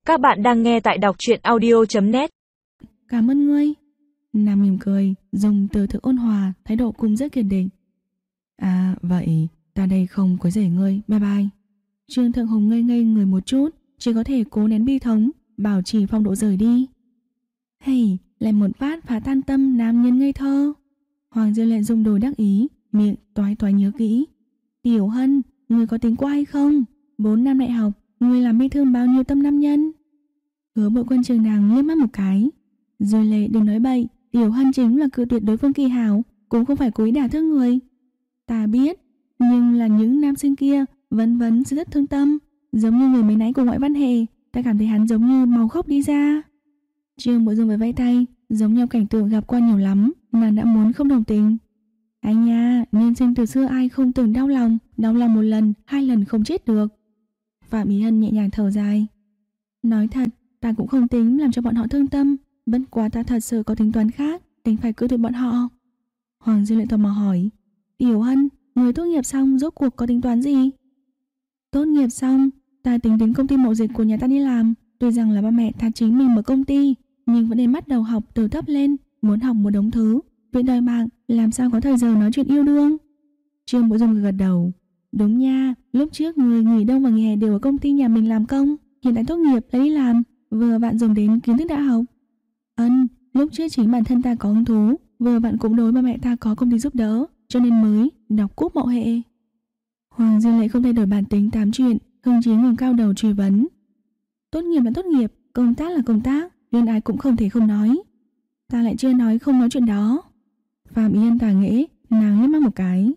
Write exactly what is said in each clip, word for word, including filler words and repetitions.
Các bạn đang nghe tại đọc truyện audio chấm net. Cảm ơn ngươi. Nam mỉm cười, dùng từ thực ôn hòa, thái độ cũng rất kiên định. À vậy, ta đây không quấy rầy ngươi, bye bye. Trương Thượng Hùng ngây ngây người một chút, chỉ có thể cố nén bi thống, bảo trì phong độ rời đi. Hey, lại một phát phá tan tâm nam nhân ngây thơ. Hoàng Diệu Lệ dùng đồi đắc ý, miệng toái toái nhớ kỹ. Tiểu Hân, ngươi có tính qua hay không? Bốn năm đại học, ngươi làm bi thương bao nhiêu tâm nam nhân? Hứa Bội Quân trường nàng liếc mắt một cái. Diệu Lệ đừng nói bậy, Tiểu Hân chính là cự tuyệt đối phương kỳ hảo, cũng không phải cố ý đả thương người. Ta biết, nhưng là những nam sinh kia vẫn vẫn sẽ rất thương tâm, giống như người mới nãy của Ngoại Văn Hề, ta cảm thấy hắn giống như màu khóc đi ra. Trương Bội Dung với vẫy tay, giống nhau cảnh tượng gặp qua nhiều lắm, nàng đã muốn không đồng tình. Anh nha, nhân sinh từ xưa ai không từng đau lòng, đau lòng một lần, hai lần không chết được. Phạm Ý Hân nhẹ nhàng thở dài. Nói thật, ta cũng không tính làm cho bọn họ thương tâm, bất quá ta thật sự có tính toán khác, tính phải cự tuyệt bọn họ. Hoàng Diệu Lệ tò mò hỏi, Tiểu Hân, người tốt nghiệp xong rốt cuộc có tính toán gì? Tốt nghiệp xong, ta tính đến công ty mậu dịch của nhà ta đi làm. Tuy rằng là ba mẹ ta chính mình mở công ty, nhưng vẫn nên bắt đầu học từ thấp lên, muốn học một đống thứ. Việc đời mạng, làm sao có thời giờ nói chuyện yêu đương? Trương Bội Dung gật đầu. Đúng nha, lúc trước người nghỉ đông và nghỉ hè đều ở công ty nhà mình làm công, hiện tại tốt nghiệp lại đi làm, vừa bạn dùng đến kiến thức đã học. Ân, lúc trước chính bản thân ta có hứng thú, vừa bạn cũng đối ba mẹ ta có công ty giúp đỡ, cho nên mới đọc cúp mậu hệ. Hoàng Diệu Lệ không thay đổi bản tính tám chuyện, hưng chí ngẩng cao đầu truy vấn. Tốt nghiệp là tốt nghiệp, công tác là công tác, nên ai cũng không thể không nói. Ta lại chưa nói không nói chuyện đó. Phạm Ý Hân tà nghễ, nàng liếc mắt một cái.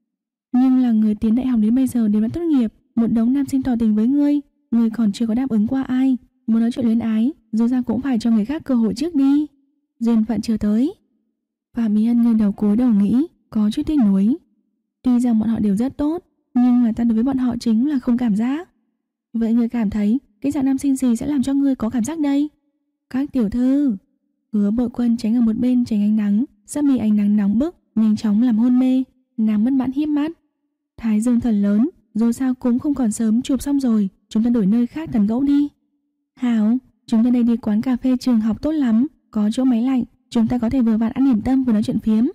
Nhưng là người tiến đại học đến bây giờ đến đã tốt nghiệp, một đống nam sinh tỏ tình với ngươi, ngươi còn chưa có đáp ứng qua ai, muốn nói chuyện luyến ái, dù ra cũng phải cho người khác cơ hội trước đi. Duyên phận chưa tới. Phạm Ý Hân nghiêng đầu cúi đầu nghĩ, có chút tiếc nuối. Tuy rằng bọn họ đều rất tốt, nhưng là ta đối với bọn họ chính là không cảm giác. Vậy ngươi cảm thấy cái dạng nam sinh gì sẽ làm cho ngươi có cảm giác đây? Các tiểu thư. Hứa Bội Quân tránh ở một bên tránh ánh nắng, sắp bị ánh nắng nóng bức nhanh chóng làm hôn mê. Nàng mất mãn híp mắt. Thái dương thật lớn, dù sao cũng không còn sớm, chụp xong rồi, chúng ta đổi nơi khác tán gẫu đi. Hảo, chúng ta đây đi quán cà phê trường học tốt lắm, có chỗ máy lạnh, chúng ta có thể vừa vặn ăn điểm tâm vừa nói chuyện phiếm.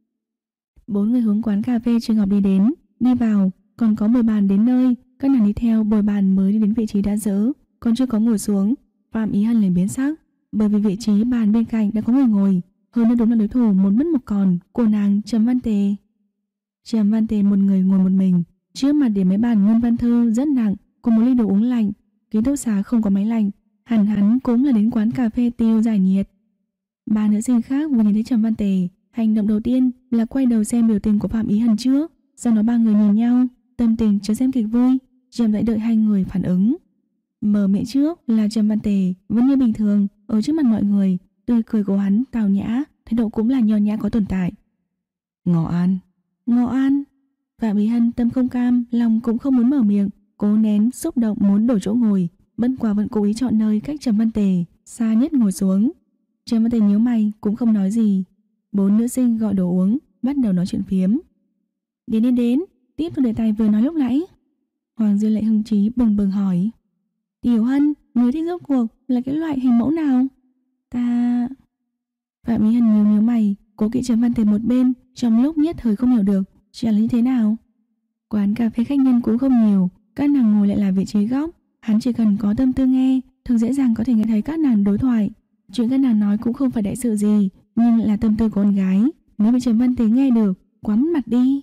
Bốn người hướng quán cà phê trường học đi đến, đi vào, còn có bồi bàn đến nơi, các nàng đi theo bồi bàn mới đi đến vị trí đã dỡ, còn chưa có ngồi xuống. Phạm Ý Hân liền biến sắc, bởi vì vị trí bàn bên cạnh đã có người ngồi, hơn nữa đúng là đối thủ một mất một còn của nàng Trầm Văn Tề. Trầm Văn Tề một người ngồi một mình, trước mặt để mấy bàn ngân văn thư rất nặng, cùng một ly đồ uống lạnh, ký túc xá không có máy lạnh, hẳn hắn cũng là đến quán cà phê tiêu giải nhiệt. Ba nữ sinh khác vừa nhìn thấy Trầm Văn Tề, hành động đầu tiên là quay đầu xem biểu tình của Phạm Ý Hân trước, sau đó ba người nhìn nhau, tâm tình chờ xem kịch vui, chậm rãi đợi hai người phản ứng. Mở miệng trước là Trầm Văn Tề, vẫn như bình thường, ở trước mặt mọi người, tươi cười của hắn tào nhã, thái độ cũng là nho nhã có tồn tại. Ngọ An, Ngọ An. Phạm Ý Hân tâm không cam, lòng cũng không muốn mở miệng, cố nén xúc động muốn đổi chỗ ngồi, bất quả vẫn cố ý chọn nơi cách Trầm Văn Tề xa nhất ngồi xuống. Trầm Văn Tề nhíu mày cũng không nói gì. Bốn nữ sinh gọi đồ uống, bắt đầu nói chuyện phiếm. Đến đến đến, tiếp tục đề tài vừa nói lúc nãy. Hoàng Diệu Lệ hưng trí bừng bừng hỏi. Tiểu Hân, người thích rốt cuộc là cái loại hình mẫu nào? Ta... Phạm Ý Hân nhíu nhíu mày, cố kỵ Trầm Văn Tề một bên, trong lúc nhất thời không hiểu được trả lời như thế nào. Quán cà phê khách nhân cũng không nhiều, các nàng ngồi lại là vị trí góc, hắn chỉ cần có tâm tư nghe, thường dễ dàng có thể nghe thấy các nàng đối thoại. Chuyện các nàng nói cũng không phải đại sự gì, nhưng lại là tâm tư của con gái, nếu bị Trầm Văn Tề nghe được, quá mất mặt đi.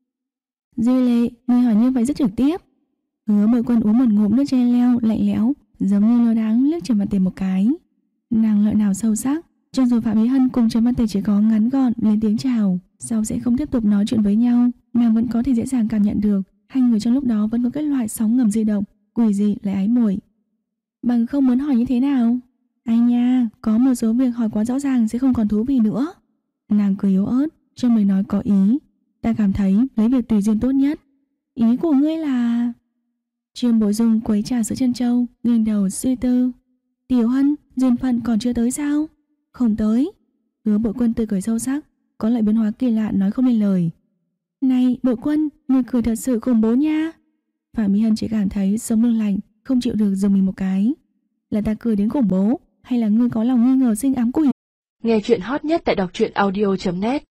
Diệu Lệ, người hỏi như vậy rất trực tiếp. Hứa Bội Quân uống một ngụm nước chè leo lạnh lẽo, giống như lo đáng liếc Trầm Văn Tề một cái. Nàng lợi nào sâu sắc, cho dù Phạm Ý Hân cùng Trầm Văn Tề chỉ có ngắn gọn lên tiếng chào, sau sẽ không tiếp tục nói chuyện với nhau, nàng vẫn có thể dễ dàng cảm nhận được hai người trong lúc đó vẫn có cái loại sóng ngầm di động, quỷ dị lại ái muội. Bằng không muốn hỏi như thế nào? Anh nha, có một số việc hỏi quá rõ ràng sẽ không còn thú vị nữa. Nàng cười yếu ớt, trong lời nói có ý. Ta cảm thấy lấy việc tùy duyên tốt nhất. Ý của ngươi là... Trương Bội Dung quấy trà sữa chân châu, nghiêng đầu suy tư. Tiểu Hân, duyên phận còn chưa tới sao? Không tới. Hứa Bội Quân tươi cười sâu sắc, có lại biến hóa kỳ lạ nói không nên lời. Này Bội Quân, người cười thật sự khủng bố nha. Phạm Mỹ Hân chỉ cảm thấy sống lưng lạnh, không chịu được dùng mình một cái. Là ta cười đến khủng bố, hay là ngươi có lòng nghi ngờ sinh ám của Hiếu? Nghe chuyện hot nhất tại đọc truyện audio chấm net.